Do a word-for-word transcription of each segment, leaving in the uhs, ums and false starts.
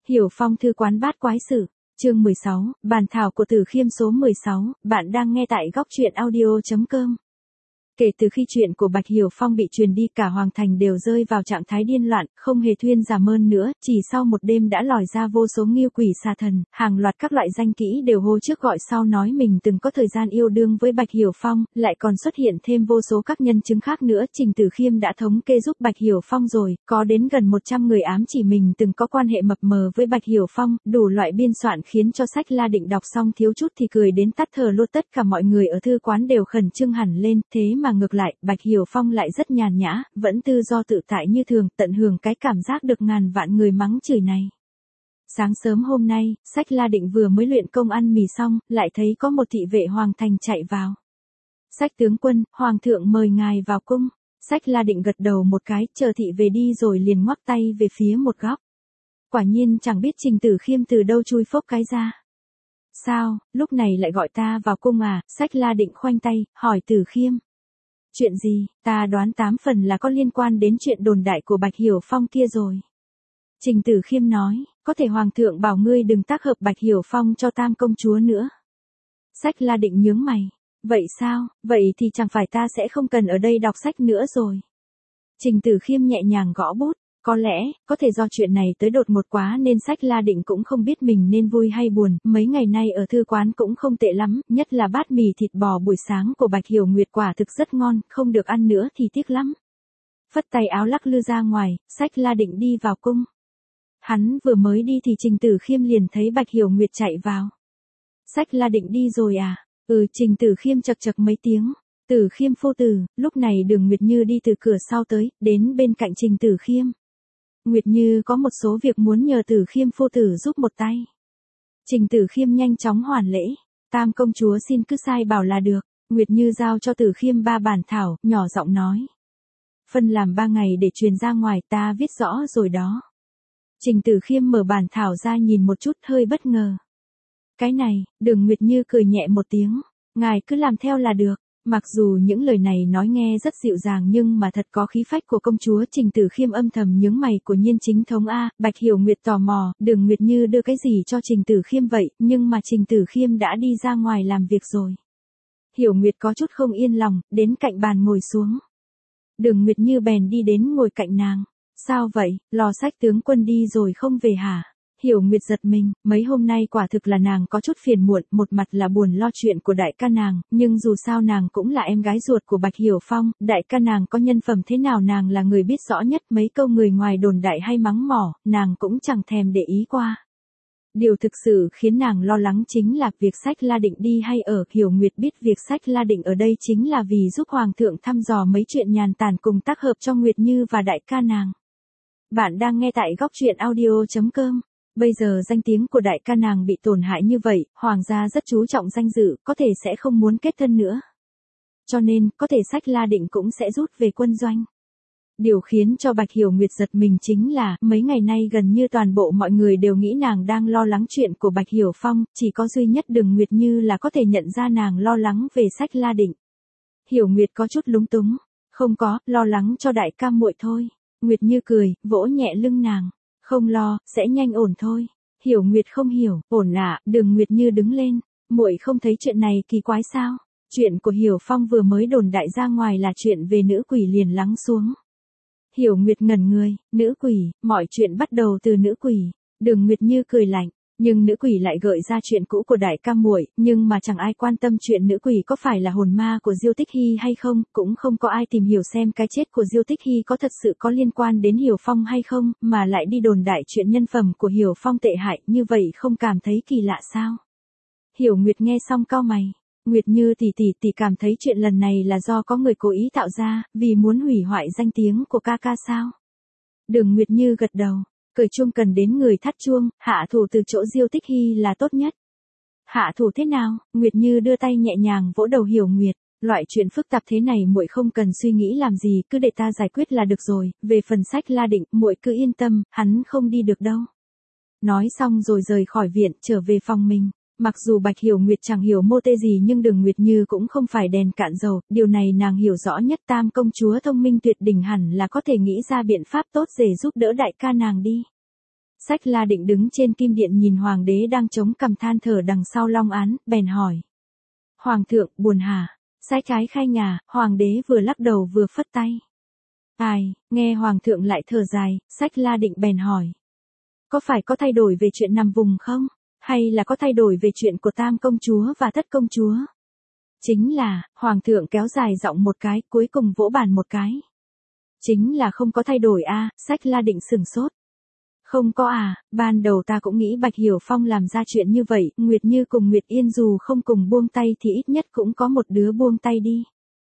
Hiểu Phong thư quán bát quái sự, chương mười sáu, bản thảo của Tử Khiêm số mười sáu, bạn đang nghe tại góc truyện audio chấm com. Kể từ khi chuyện của Bạch Hiểu Phong bị truyền đi, cả Hoàng Thành đều rơi vào trạng thái điên loạn, không hề thuyên giả mơn nữa, chỉ sau một đêm đã lòi ra vô số nghiêu quỷ xà thần, hàng loạt các loại danh kỹ đều hô trước gọi sau nói mình từng có thời gian yêu đương với Bạch Hiểu Phong, lại còn xuất hiện thêm vô số các nhân chứng khác nữa. Trình Tử Khiêm đã thống kê giúp Bạch Hiểu Phong rồi, có đến gần một trăm người ám chỉ mình từng có quan hệ mập mờ với Bạch Hiểu Phong, đủ loại biên soạn khiến cho Sách La Định đọc xong thiếu chút thì cười đến tắt thở luôn. Tất cả mọi người ở thư quán đều khẩn trương hẳn lên, thế mà ngược lại, Bạch Hiểu Phong lại rất nhàn nhã, vẫn tự do tự tại như thường, tận hưởng cái cảm giác được ngàn vạn người mắng chửi này. Sáng sớm hôm nay, Sách La Định vừa mới luyện công ăn mì xong, lại thấy có một thị vệ Hoàng Thành chạy vào. Sách tướng quân, Hoàng thượng mời ngài vào cung. Sách La Định gật đầu một cái, chờ thị về đi rồi liền ngoắc tay về phía một góc. Quả nhiên chẳng biết Trình Tử Khiêm từ đâu chui phốc cái ra. Sao, lúc này lại gọi ta vào cung à? Sách La Định khoanh tay, hỏi Tử Khiêm. Chuyện gì? Ta đoán tám phần là có liên quan đến chuyện đồn đại của Bạch Hiểu Phong kia rồi. Trình Tử Khiêm nói, có thể Hoàng thượng bảo ngươi đừng tác hợp Bạch Hiểu Phong cho Tam công chúa nữa. Sách La Định nhướng mày. Vậy sao? Vậy thì chẳng phải ta sẽ không cần ở đây đọc sách nữa rồi. Trình Tử Khiêm nhẹ nhàng gõ bút. Có lẽ, có thể do chuyện này tới đột ngột quá nên Sách La Định cũng không biết mình nên vui hay buồn, mấy ngày nay ở thư quán cũng không tệ lắm, nhất là bát mì thịt bò buổi sáng của Bạch Hiểu Nguyệt quả thực rất ngon, không được ăn nữa thì tiếc lắm. Phất tay áo lắc lư ra ngoài, Sách La Định đi vào cung. Hắn vừa mới đi thì Trình Tử Khiêm liền thấy Bạch Hiểu Nguyệt chạy vào. Sách La Định đi rồi à? Ừ, Trình Tử Khiêm chậc chậc mấy tiếng. Tử Khiêm phu tử, lúc này Đường Nguyệt Như đi từ cửa sau tới, đến bên cạnh Trình Tử Khiêm. Nguyệt Như có một số việc muốn nhờ Tử Khiêm phu tử giúp một tay. Trình Tử Khiêm nhanh chóng hoàn lễ. Tam công chúa xin cứ sai bảo là được. Nguyệt Như giao cho Tử Khiêm ba bản thảo, nhỏ giọng nói. Phân làm ba ngày để truyền ra ngoài, ta viết rõ rồi đó. Trình Tử Khiêm mở bản thảo ra nhìn một chút, hơi bất ngờ. Cái này, Đường Nguyệt Như cười nhẹ một tiếng. Ngài cứ làm theo là được. Mặc dù những lời này nói nghe rất dịu dàng nhưng mà thật có khí phách của công chúa. Trình Tử Khiêm âm thầm nhướng mày. Của Nhiên chính thống a. Bạch Hiểu Nguyệt tò mò, Đường Nguyệt Như đưa cái gì cho Trình Tử Khiêm vậy, nhưng mà Trình Tử Khiêm đã đi ra ngoài làm việc rồi. Hiểu Nguyệt có chút không yên lòng, đến cạnh bàn ngồi xuống. Đường Nguyệt Như bèn đi đến ngồi cạnh nàng. Sao vậy, Lò Sách tướng quân đi rồi không về hả? Hiểu Nguyệt giật mình, mấy hôm nay quả thực là nàng có chút phiền muộn, một mặt là buồn lo chuyện của đại ca nàng, nhưng dù sao nàng cũng là em gái ruột của Bạch Hiểu Phong, đại ca nàng có nhân phẩm thế nào nàng là người biết rõ nhất, mấy câu người ngoài đồn đại hay mắng mỏ, nàng cũng chẳng thèm để ý qua. Điều thực sự khiến nàng lo lắng chính là việc Sách La Định đi hay ở. Hiểu Nguyệt biết việc Sách La Định ở đây chính là vì giúp Hoàng thượng thăm dò mấy chuyện nhàn tản cùng tác hợp cho Nguyệt Như và đại ca nàng. Bạn đang nghe tại góc truyện audio chấm com. Bây giờ danh tiếng của đại ca nàng bị tổn hại như vậy, Hoàng gia rất chú trọng danh dự, có thể sẽ không muốn kết thân nữa. Cho nên, có thể Sách La Định cũng sẽ rút về quân doanh. Điều khiến cho Bạch Hiểu Nguyệt giật mình chính là, mấy ngày nay gần như toàn bộ mọi người đều nghĩ nàng đang lo lắng chuyện của Bạch Hiểu Phong, chỉ có duy nhất Đường Nguyệt Như là có thể nhận ra nàng lo lắng về Sách La Định. Hiểu Nguyệt có chút lúng túng. Không có, lo lắng cho đại ca muội thôi. Nguyệt Như cười, vỗ nhẹ lưng nàng. Không lo, sẽ nhanh ổn thôi. Hiểu Nguyệt không hiểu, ổn à? Đường Nguyệt Như đứng lên. Muội không thấy chuyện này kỳ quái sao? Chuyện của Hiểu Phong vừa mới đồn đại ra ngoài là chuyện về nữ quỷ liền lắng xuống. Hiểu Nguyệt ngẩn người, nữ quỷ, mọi chuyện bắt đầu từ nữ quỷ. Đường Nguyệt Như cười lạnh, nhưng nữ quỷ lại gợi ra chuyện cũ của đại ca muội, nhưng mà chẳng ai quan tâm chuyện nữ quỷ có phải là hồn ma của Diêu Tích Hy hay không, cũng không có ai tìm hiểu xem cái chết của Diêu Tích Hy có thật sự có liên quan đến Hiểu Phong hay không, mà lại đi đồn đại chuyện nhân phẩm của Hiểu Phong tệ hại, như vậy không cảm thấy kỳ lạ sao? Hiểu Nguyệt nghe xong cau mày. Nguyệt Như tỷ tỷ tỷ cảm thấy chuyện lần này là do có người cố ý tạo ra, vì muốn hủy hoại danh tiếng của ca ca sao? Đường Nguyệt Như gật đầu. Cởi chuông cần đến người thắt chuông, hạ thủ từ chỗ Diêu Tích Hy là tốt nhất. Hạ thủ thế nào? Nguyệt Như đưa tay nhẹ nhàng vỗ đầu Hiểu Nguyệt. Loại chuyện phức tạp thế này muội không cần suy nghĩ làm gì, cứ để ta giải quyết là được rồi. Về phần Sách La Định, muội cứ yên tâm, hắn không đi được đâu. Nói xong rồi rời khỏi viện, trở về phòng mình. Mặc dù Bạch Hiểu Nguyệt chẳng hiểu mô tê gì nhưng Đường Nguyệt Như cũng không phải đèn cạn dầu, điều này nàng hiểu rõ nhất. Tam công chúa thông minh tuyệt đỉnh hẳn là có thể nghĩ ra biện pháp tốt để giúp đỡ đại ca nàng đi. Sách La Định đứng trên kim điện nhìn hoàng đế đang chống cằm than thở đằng sau long án, bèn hỏi. Hoàng thượng, buồn hả? Sách Ái Khanh à, hoàng đế vừa lắc đầu vừa phất tay. Ai, nghe hoàng thượng lại thở dài, Sách La Định bèn hỏi. Có phải có thay đổi về chuyện nằm vùng không? Hay là có thay đổi về chuyện của Tam công chúa và Thất công chúa? Chính là, hoàng thượng kéo dài giọng một cái, cuối cùng vỗ bàn một cái. Chính là không có thay đổi a, à, Sách La Định sửng sốt. Không có à, ban đầu ta cũng nghĩ Bạch Hiểu Phong làm ra chuyện như vậy, Nguyệt Như cùng Nguyệt Yên dù không cùng buông tay thì ít nhất cũng có một đứa buông tay đi.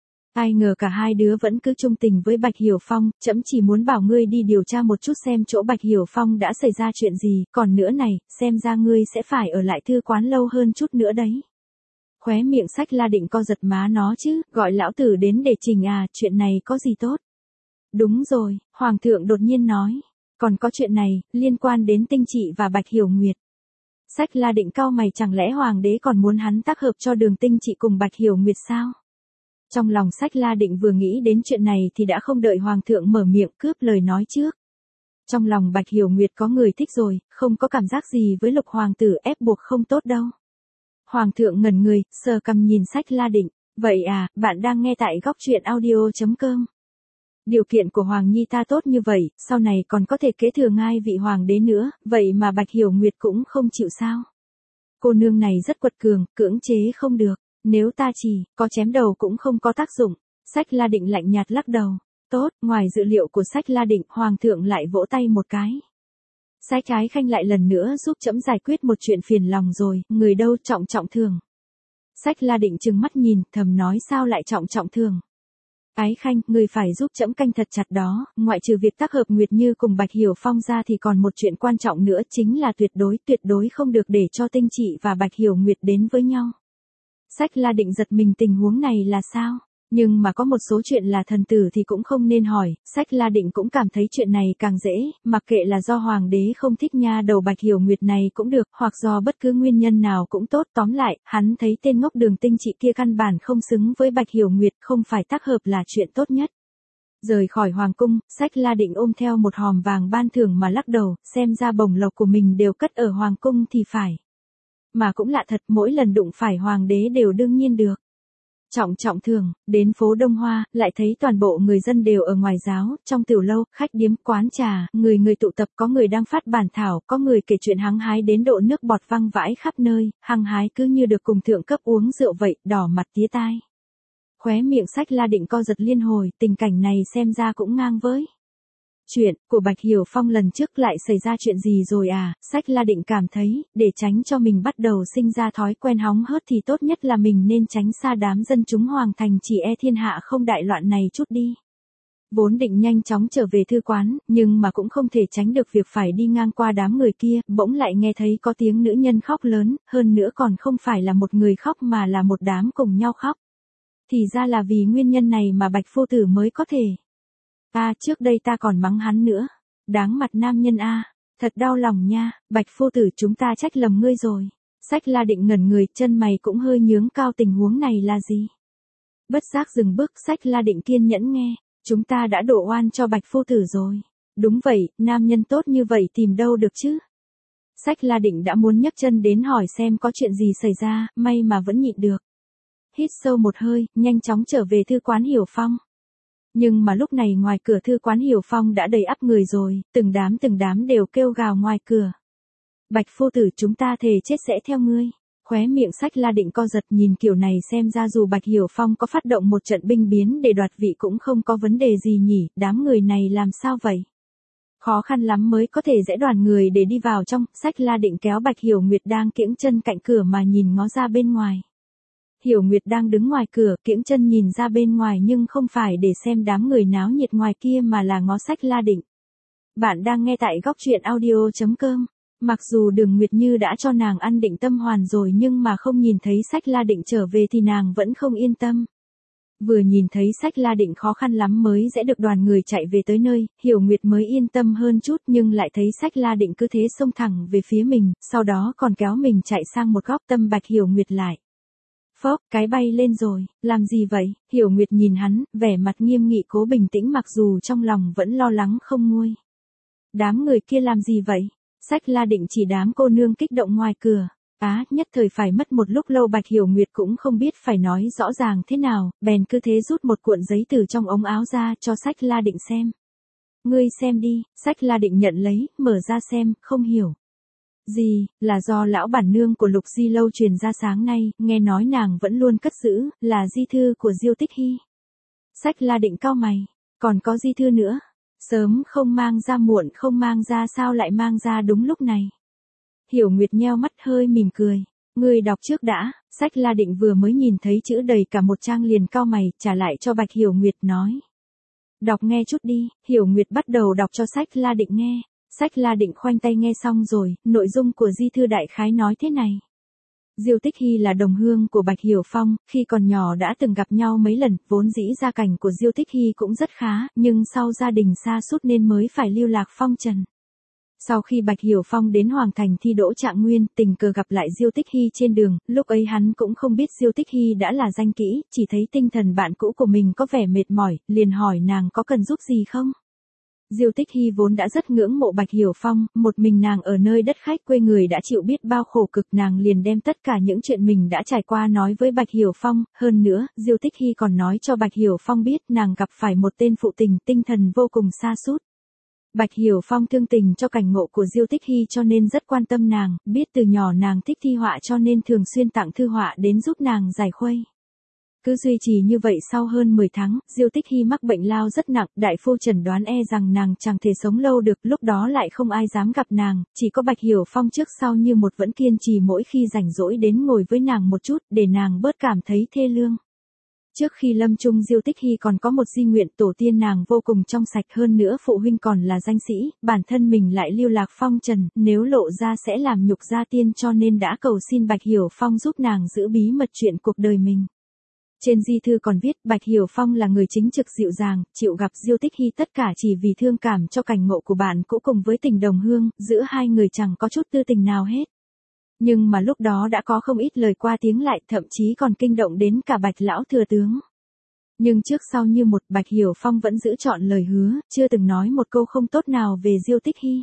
Ai ngờ cả hai đứa vẫn cứ chung tình với Bạch Hiểu Phong, trẫm chỉ muốn bảo ngươi đi điều tra một chút xem chỗ Bạch Hiểu Phong đã xảy ra chuyện gì, còn nữa này, xem ra ngươi sẽ phải ở lại thư quán lâu hơn chút nữa đấy. Khóe miệng Sách La Định co giật má nó chứ, gọi lão tử đến để trình à, chuyện này có gì tốt. Đúng rồi, hoàng thượng đột nhiên nói. Còn có chuyện này, liên quan đến Tinh Trị và Bạch Hiểu Nguyệt. Sách La Định cau mày, chẳng lẽ hoàng đế còn muốn hắn tác hợp cho Đường Tinh Trị cùng Bạch Hiểu Nguyệt sao? Trong lòng Sách La Định vừa nghĩ đến chuyện này thì đã không đợi hoàng thượng mở miệng cướp lời nói trước. Trong lòng Bạch Hiểu Nguyệt có người thích rồi, không có cảm giác gì với Lục hoàng tử ép buộc không tốt đâu. Hoàng thượng ngẩn người, sờ cằm nhìn Sách La Định. Vậy à, bạn đang nghe tại góc truyện audio chấm com. Điều kiện của Hoàng Nhi ta tốt như vậy, sau này còn có thể kế thừa ngai vị hoàng đế nữa, vậy mà Bạch Hiểu Nguyệt cũng không chịu sao? Cô nương này rất quật cường, cưỡng chế không được, nếu ta chỉ, có chém đầu cũng không có tác dụng. Sách La Định lạnh nhạt lắc đầu. Tốt, ngoài dự liệu của Sách La Định, Hoàng thượng lại vỗ tay một cái. Sách Ái Khanh lại lần nữa giúp trẫm giải quyết một chuyện phiền lòng rồi, người đâu trọng trọng thương. Sách La Định trừng mắt nhìn, thầm nói sao lại trọng trọng thương. Ái Khanh, người phải giúp trẫm canh thật chặt đó, ngoại trừ việc tác hợp Nguyệt Như cùng Bạch Hiểu Phong ra thì còn một chuyện quan trọng nữa chính là tuyệt đối, tuyệt đối không được để cho Tinh Trị và Bạch Hiểu Nguyệt đến với nhau. Sách La Định giật mình, tình huống này là sao? Nhưng mà có một số chuyện là thần tử thì cũng không nên hỏi, Sách La Định cũng cảm thấy chuyện này càng dễ, mặc kệ là do hoàng đế không thích nha đầu Bạch Hiểu Nguyệt này cũng được, hoặc do bất cứ nguyên nhân nào cũng tốt, tóm lại, hắn thấy tên ngốc Đường Tinh Trị kia căn bản không xứng với Bạch Hiểu Nguyệt, không phải tác hợp là chuyện tốt nhất. Rời khỏi hoàng cung, Sách La Định ôm theo một hòm vàng ban thưởng mà lắc đầu, xem ra bổng lộc của mình đều cất ở hoàng cung thì phải. Mà cũng lạ thật, mỗi lần đụng phải hoàng đế đều đương nhiên được. Trọng trọng thường, đến phố Đông Hoa, lại thấy toàn bộ người dân đều ở ngoài giáo, trong tiểu lâu, khách điếm, quán trà, người người tụ tập, có người đang phát bản thảo, có người kể chuyện hăng hái đến độ nước bọt văng vãi khắp nơi, hăng hái cứ như được cùng thượng cấp uống rượu vậy, đỏ mặt tía tai. Khóe miệng Sách La Định co giật liên hồi, tình cảnh này xem ra cũng ngang với. Chuyện của Bạch Hiểu Phong lần trước lại xảy ra chuyện gì rồi à? Sách La Định cảm thấy, để tránh cho mình bắt đầu sinh ra thói quen hóng hớt thì tốt nhất là mình nên tránh xa đám dân chúng hoàng thành chỉ e thiên hạ không đại loạn này chút đi. Vốn định nhanh chóng trở về thư quán, nhưng mà cũng không thể tránh được việc phải đi ngang qua đám người kia, bỗng lại nghe thấy có tiếng nữ nhân khóc lớn, hơn nữa còn không phải là một người khóc mà là một đám cùng nhau khóc. Thì ra là vì nguyên nhân này mà Bạch phu tử mới có thể. À, trước đây ta còn mắng hắn nữa. Đáng mặt nam nhân a, à. Thật đau lòng nha, Bạch phu tử chúng ta trách lầm ngươi rồi. Sách La Định ngẩn người, chân mày cũng hơi nhướng cao, tình huống này là gì? Bất giác dừng bước, Sách La Định kiên nhẫn nghe. Chúng ta đã đổ oan cho Bạch phu tử rồi. Đúng vậy, nam nhân tốt như vậy tìm đâu được chứ? Sách La Định đã muốn nhấc chân đến hỏi xem có chuyện gì xảy ra, may mà vẫn nhịn được. Hít sâu một hơi, nhanh chóng trở về thư quán Hiểu Phong. Nhưng mà lúc này ngoài cửa thư quán Hiểu Phong đã đầy ắp người rồi, từng đám từng đám đều kêu gào ngoài cửa. Bạch phu tử chúng ta thề chết sẽ theo ngươi. Khóe miệng Sách La Định co giật, nhìn kiểu này xem ra dù Bạch Hiểu Phong có phát động một trận binh biến để đoạt vị cũng không có vấn đề gì nhỉ, đám người này làm sao vậy? Khó khăn lắm mới có thể dễ đoàn người để đi vào trong, Sách La Định kéo Bạch Hiểu Nguyệt đang kiễng chân cạnh cửa mà nhìn ngó ra bên ngoài. Hiểu Nguyệt đang đứng ngoài cửa, kiễng chân nhìn ra bên ngoài nhưng không phải để xem đám người náo nhiệt ngoài kia mà là ngó Sách La Định. Bạn đang nghe tại góc truyện audio chấm com. Mặc dù Đường Nguyệt Như đã cho nàng ăn định tâm hoàn rồi nhưng mà không nhìn thấy Sách La Định trở về thì nàng vẫn không yên tâm. Vừa nhìn thấy Sách La Định khó khăn lắm mới sẽ được đoàn người chạy về tới nơi, Hiểu Nguyệt mới yên tâm hơn chút nhưng lại thấy Sách La Định cứ thế xông thẳng về phía mình, sau đó còn kéo mình chạy sang một góc, tâm Bạch Hiểu Nguyệt lại. Phốc, cái bay lên rồi, làm gì vậy? Hiểu Nguyệt nhìn hắn, vẻ mặt nghiêm nghị cố bình tĩnh mặc dù trong lòng vẫn lo lắng không nguôi. Đám người kia làm gì vậy? Sách La Định chỉ đám cô nương kích động ngoài cửa. Á, nhất thời phải mất một lúc lâu Bạch Hiểu Nguyệt cũng không biết phải nói rõ ràng thế nào, bèn cứ thế rút một cuộn giấy từ trong ống áo ra cho Sách La Định xem. Ngươi xem đi, Sách La Định nhận lấy, mở ra xem, không hiểu. Gì, là do lão bản nương của Lục Di Lâu truyền ra sáng nay, nghe nói nàng vẫn luôn cất giữ, là di thư của Diêu Tích Hy. Sách La Định cau mày, còn có di thư nữa, sớm không mang ra muộn không mang ra sao lại mang ra đúng lúc này. Hiểu Nguyệt nheo mắt hơi mỉm cười, ngươi đọc trước đã. Sách La Định vừa mới nhìn thấy chữ đầy cả một trang liền cau mày, trả lại cho Bạch Hiểu Nguyệt nói. Đọc nghe chút đi. Hiểu Nguyệt bắt đầu đọc cho Sách La Định nghe. Sách La Định khoanh tay nghe xong rồi, nội dung của di thư đại khái nói thế này. Diêu Tích Hy là đồng hương của Bạch Hiểu Phong, khi còn nhỏ đã từng gặp nhau mấy lần, vốn dĩ gia cảnh của Diêu Tích Hy cũng rất khá, nhưng sau gia đình sa sút nên mới phải lưu lạc phong trần. Sau khi Bạch Hiểu Phong đến Hoàng Thành thi đỗ trạng nguyên, tình cờ gặp lại Diêu Tích Hy trên đường, lúc ấy hắn cũng không biết Diêu Tích Hy đã là danh kỹ, chỉ thấy tinh thần bạn cũ của mình có vẻ mệt mỏi, liền hỏi nàng có cần giúp gì không. Diêu Tích Hy vốn đã rất ngưỡng mộ Bạch Hiểu Phong, một mình nàng ở nơi đất khách quê người đã chịu biết bao khổ cực, nàng liền đem tất cả những chuyện mình đã trải qua nói với Bạch Hiểu Phong, hơn nữa, Diêu Tích Hy còn nói cho Bạch Hiểu Phong biết nàng gặp phải một tên phụ tình, tinh thần vô cùng sa sút. Bạch Hiểu Phong thương tình cho cảnh ngộ của Diêu Tích Hy cho nên rất quan tâm nàng, biết từ nhỏ nàng thích thi họa cho nên thường xuyên tặng thư họa đến giúp nàng giải khuây. Cứ duy trì như vậy sau hơn mười tháng, Diêu Tích Hy mắc bệnh lao rất nặng, đại phu chẩn đoán e rằng nàng chẳng thể sống lâu được, lúc đó lại không ai dám gặp nàng, chỉ có Bạch Hiểu Phong trước sau như một vẫn kiên trì mỗi khi rảnh rỗi đến ngồi với nàng một chút, để nàng bớt cảm thấy thê lương. Trước khi lâm chung Diêu Tích Hy còn có một di nguyện, tổ tiên nàng vô cùng trong sạch, hơn nữa phụ huynh còn là danh sĩ, bản thân mình lại lưu lạc phong trần, nếu lộ ra sẽ làm nhục gia tiên cho nên đã cầu xin Bạch Hiểu Phong giúp nàng giữ bí mật chuyện cuộc đời mình. Trên di thư còn viết Bạch Hiểu Phong là người chính trực dịu dàng, chịu gặp Diêu Tích Hy tất cả chỉ vì thương cảm cho cảnh ngộ của bạn cũ cùng với tình đồng hương, giữa hai người chẳng có chút tư tình nào hết. Nhưng mà lúc đó đã có không ít lời qua tiếng lại, thậm chí còn kinh động đến cả Bạch lão thừa tướng. Nhưng trước sau như một, Bạch Hiểu Phong vẫn giữ trọn lời hứa, chưa từng nói một câu không tốt nào về Diêu Tích Hy.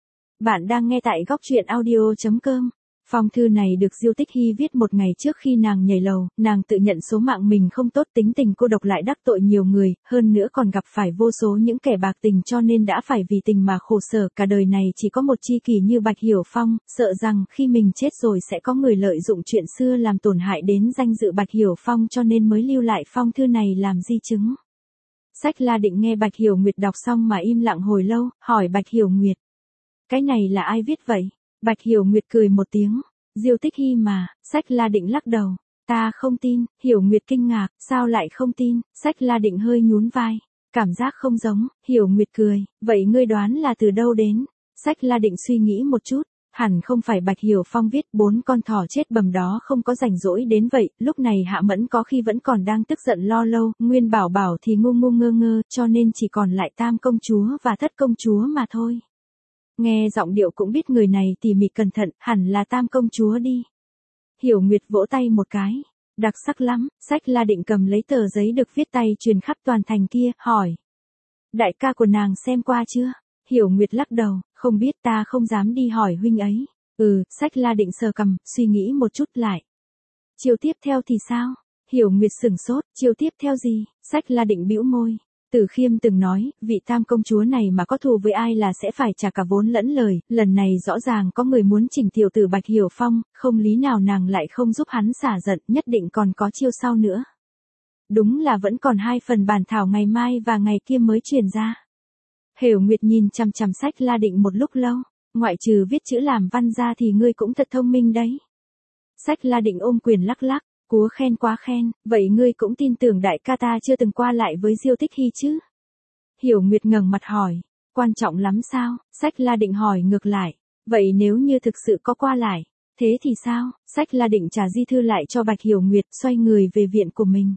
Bạn đang nghe tại góc truyện audio chấm com. Phong thư này được Diêu Tích Hy viết một ngày trước khi nàng nhảy lầu, nàng tự nhận số mạng mình không tốt, tính tình cô độc lại đắc tội nhiều người, hơn nữa còn gặp phải vô số những kẻ bạc tình cho nên đã phải vì tình mà khổ sở, cả đời này chỉ có một tri kỷ như Bạch Hiểu Phong, sợ rằng khi mình chết rồi sẽ có người lợi dụng chuyện xưa làm tổn hại đến danh dự Bạch Hiểu Phong cho nên mới lưu lại phong thư này làm di chứng. Sách La Định nghe Bạch Hiểu Nguyệt đọc xong mà im lặng hồi lâu, hỏi Bạch Hiểu Nguyệt. Cái này là ai viết vậy? Bạch Hiểu Nguyệt cười một tiếng, Diêu Tích Hy mà. Sách La Định lắc đầu, ta không tin. Hiểu Nguyệt kinh ngạc, sao lại không tin? Sách La Định hơi nhún vai, cảm giác không giống. Hiểu Nguyệt cười, vậy ngươi đoán là từ đâu đến? Sách La Định suy nghĩ một chút, hẳn không phải Bạch Hiểu Phong viết, bốn con thỏ chết bầm đó không có rảnh rỗi đến vậy. Lúc này Hạ Mẫn có khi vẫn còn đang tức giận lo lâu, Nguyên Bảo Bảo thì ngu ngu ngơ ngơ, cho nên chỉ còn lại Tam công chúa và Thất công chúa mà thôi. Nghe giọng điệu cũng biết người này tỉ mỉ cẩn thận, hẳn là Tam công chúa đi. Hiểu Nguyệt vỗ tay một cái, đặc sắc lắm. Sách La Định cầm lấy tờ giấy được viết tay truyền khắp toàn thành kia, hỏi. Đại ca của nàng xem qua chưa? Hiểu Nguyệt lắc đầu, không biết, ta không dám đi hỏi huynh ấy. Ừ, Sách La Định sờ cằm, suy nghĩ một chút lại. Chiều tiếp theo thì sao? Hiểu Nguyệt sửng sốt, chiều tiếp theo gì? Sách La Định bĩu môi. Tử Khiêm từng nói, vị Tam công chúa này mà có thù với ai là sẽ phải trả cả vốn lẫn lời, lần này rõ ràng có người muốn chỉnh tiểu tử Bạch Hiểu Phong, không lý nào nàng lại không giúp hắn xả giận, nhất định còn có chiêu sau nữa. Đúng là vẫn còn hai phần bản thảo ngày mai và ngày kia mới truyền ra. Hiểu Nguyệt nhìn chằm chằm Sách La Định một lúc lâu, ngoại trừ viết chữ làm văn ra thì ngươi cũng thật thông minh đấy. Sách La Định ôm quyền lắc lắc. Cúa khen quá khen, vậy ngươi cũng tin tưởng đại ca ta chưa từng qua lại với Diêu Tích Hy chứ? Hiểu Nguyệt ngẩng mặt hỏi, quan trọng lắm sao? Sách La Định hỏi ngược lại, vậy nếu như thực sự có qua lại, thế thì sao? Sách La Định trả di thư lại cho Bạch Hiểu Nguyệt, xoay người về viện của mình.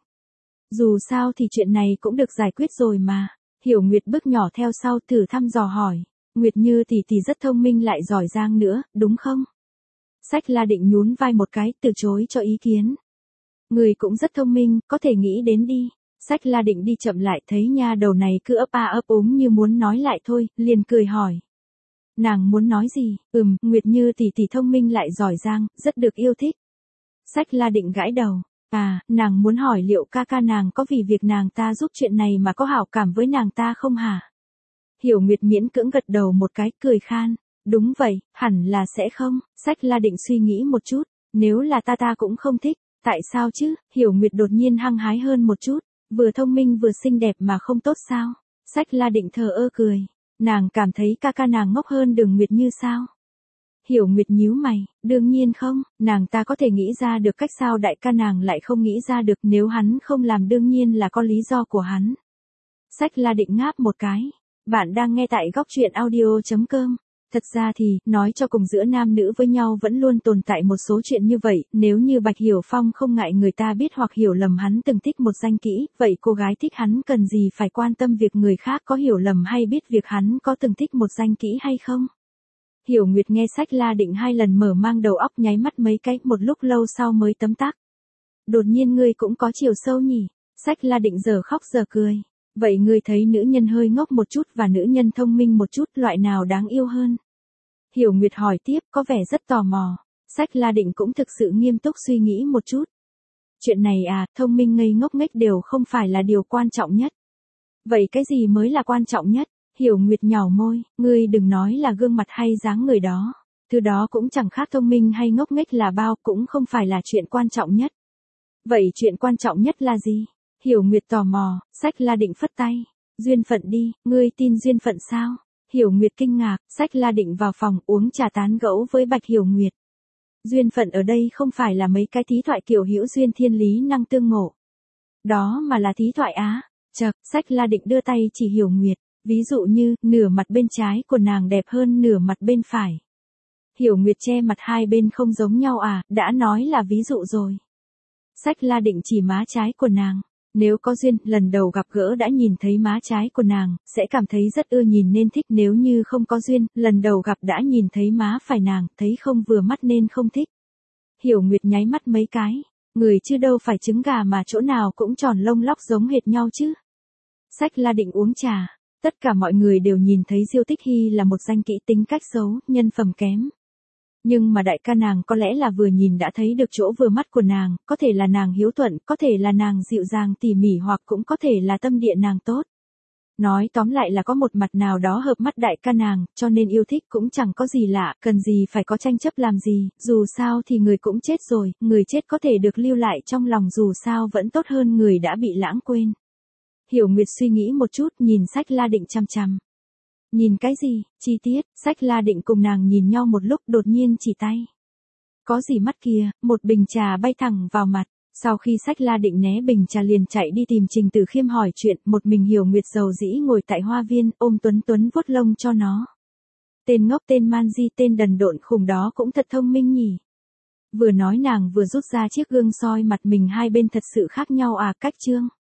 Dù sao thì chuyện này cũng được giải quyết rồi mà. Hiểu Nguyệt bước nhỏ theo sau thử thăm dò hỏi, Nguyệt Như tỷ tỷ rất thông minh lại giỏi giang nữa, đúng không? Sách La Định nhún vai một cái, từ chối cho ý kiến. Người cũng rất thông minh, có thể nghĩ đến đi. Sách La Định đi chậm lại thấy nha đầu này cứ ấp a ấp úng như muốn nói lại thôi, liền cười hỏi. Nàng muốn nói gì? Ừm, Nguyệt Như tỷ tỷ thông minh lại giỏi giang, rất được yêu thích. Sách La Định gãi đầu. À, nàng muốn hỏi liệu ca ca nàng có vì việc nàng ta giúp chuyện này mà có hảo cảm với nàng ta không hả? Hiểu Nguyệt miễn cưỡng gật đầu một cái, cười khan. Đúng vậy, hẳn là sẽ không. Sách La Định suy nghĩ một chút. Nếu là ta ta cũng không thích. Tại sao chứ? Hiểu Nguyệt đột nhiên hăng hái hơn một chút. Vừa thông minh vừa xinh đẹp mà không tốt sao? Sách La Định thờ ơ cười. Nàng cảm thấy ca ca nàng ngốc hơn Đường Nguyệt Như sao? Hiểu Nguyệt nhíu mày, đương nhiên không, nàng ta có thể nghĩ ra được cách sao đại ca nàng lại không nghĩ ra được, nếu hắn không làm đương nhiên là có lý do của hắn. Sách La Định ngáp một cái. Bạn đang nghe tại góc truyện audio.com. Thật ra thì, nói cho cùng giữa nam nữ với nhau vẫn luôn tồn tại một số chuyện như vậy, nếu như Bạch Hiểu Phong không ngại người ta biết hoặc hiểu lầm hắn từng thích một danh kỹ, vậy cô gái thích hắn cần gì phải quan tâm việc người khác có hiểu lầm hay biết việc hắn có từng thích một danh kỹ hay không? Hiểu Nguyệt nghe Sách La Định hai lần mở mang đầu óc nháy mắt mấy cái, một lúc lâu sau mới tấm tắc. Đột nhiên ngươi cũng có chiều sâu nhỉ? Sách La Định giờ khóc giờ cười. Vậy ngươi thấy nữ nhân hơi ngốc một chút và nữ nhân thông minh một chút, loại nào đáng yêu hơn? Hiểu Nguyệt hỏi tiếp, có vẻ rất tò mò. Sách La Định cũng thực sự nghiêm túc suy nghĩ một chút. Chuyện này à, thông minh ngây ngốc nghếch đều không phải là điều quan trọng nhất. Vậy cái gì mới là quan trọng nhất? Hiểu Nguyệt nhàu môi, ngươi đừng nói là gương mặt hay dáng người đó. Thứ đó cũng chẳng khác thông minh hay ngốc nghếch là bao, cũng không phải là chuyện quan trọng nhất. Vậy chuyện quan trọng nhất là gì? Hiểu Nguyệt tò mò. Sách La Định phất tay. Duyên phận đi, ngươi tin duyên phận sao? Hiểu Nguyệt kinh ngạc. Sách La Định vào phòng uống trà tán gẫu với Bạch Hiểu Nguyệt. Duyên phận ở đây không phải là mấy cái thí thoại kiểu hữu duyên thiên lý năng tương ngộ. Đó mà là thí thoại á. Chậc, Sách La Định đưa tay chỉ Hiểu Nguyệt. Ví dụ như, nửa mặt bên trái của nàng đẹp hơn nửa mặt bên phải. Hiểu Nguyệt che mặt hai bên không giống nhau à, đã nói là ví dụ rồi. Sách La Định chỉ má trái của nàng. Nếu có duyên, lần đầu gặp gỡ đã nhìn thấy má trái của nàng, sẽ cảm thấy rất ưa nhìn nên thích. Nếu như không có duyên, lần đầu gặp đã nhìn thấy má phải nàng, thấy không vừa mắt nên không thích. Hiểu Nguyệt nháy mắt mấy cái. Người chứ đâu phải trứng gà mà chỗ nào cũng tròn lông lóc giống hệt nhau chứ. Sách La Định uống trà. Tất cả mọi người đều nhìn thấy Diêu Tích Hy là một danh kỹ tính cách xấu, nhân phẩm kém. Nhưng mà đại ca nàng có lẽ là vừa nhìn đã thấy được chỗ vừa mắt của nàng, có thể là nàng hiếu thuận, có thể là nàng dịu dàng tỉ mỉ hoặc cũng có thể là tâm địa nàng tốt. Nói tóm lại là có một mặt nào đó hợp mắt đại ca nàng, cho nên yêu thích cũng chẳng có gì lạ, cần gì phải có tranh chấp làm gì, dù sao thì người cũng chết rồi, người chết có thể được lưu lại trong lòng dù sao vẫn tốt hơn người đã bị lãng quên. Hiểu Nguyệt suy nghĩ một chút, nhìn Sách La Định chằm chằm. Nhìn cái gì? Chi tiết. Sách La Định cùng nàng nhìn nhau một lúc, đột nhiên chỉ tay. Có gì mắt kìa? Một bình trà bay thẳng vào mặt. Sau khi Sách La Định né bình trà liền chạy đi tìm Trình Tử Khiêm hỏi chuyện, một mình Hiểu Nguyệt dầu dĩ ngồi tại hoa viên, ôm Tuấn Tuấn vuốt lông cho nó. Tên ngốc, tên man di, tên đần độn khùng đó cũng thật thông minh nhỉ. Vừa nói nàng vừa rút ra chiếc gương soi mặt mình, hai bên thật sự khác nhau à, cách trương.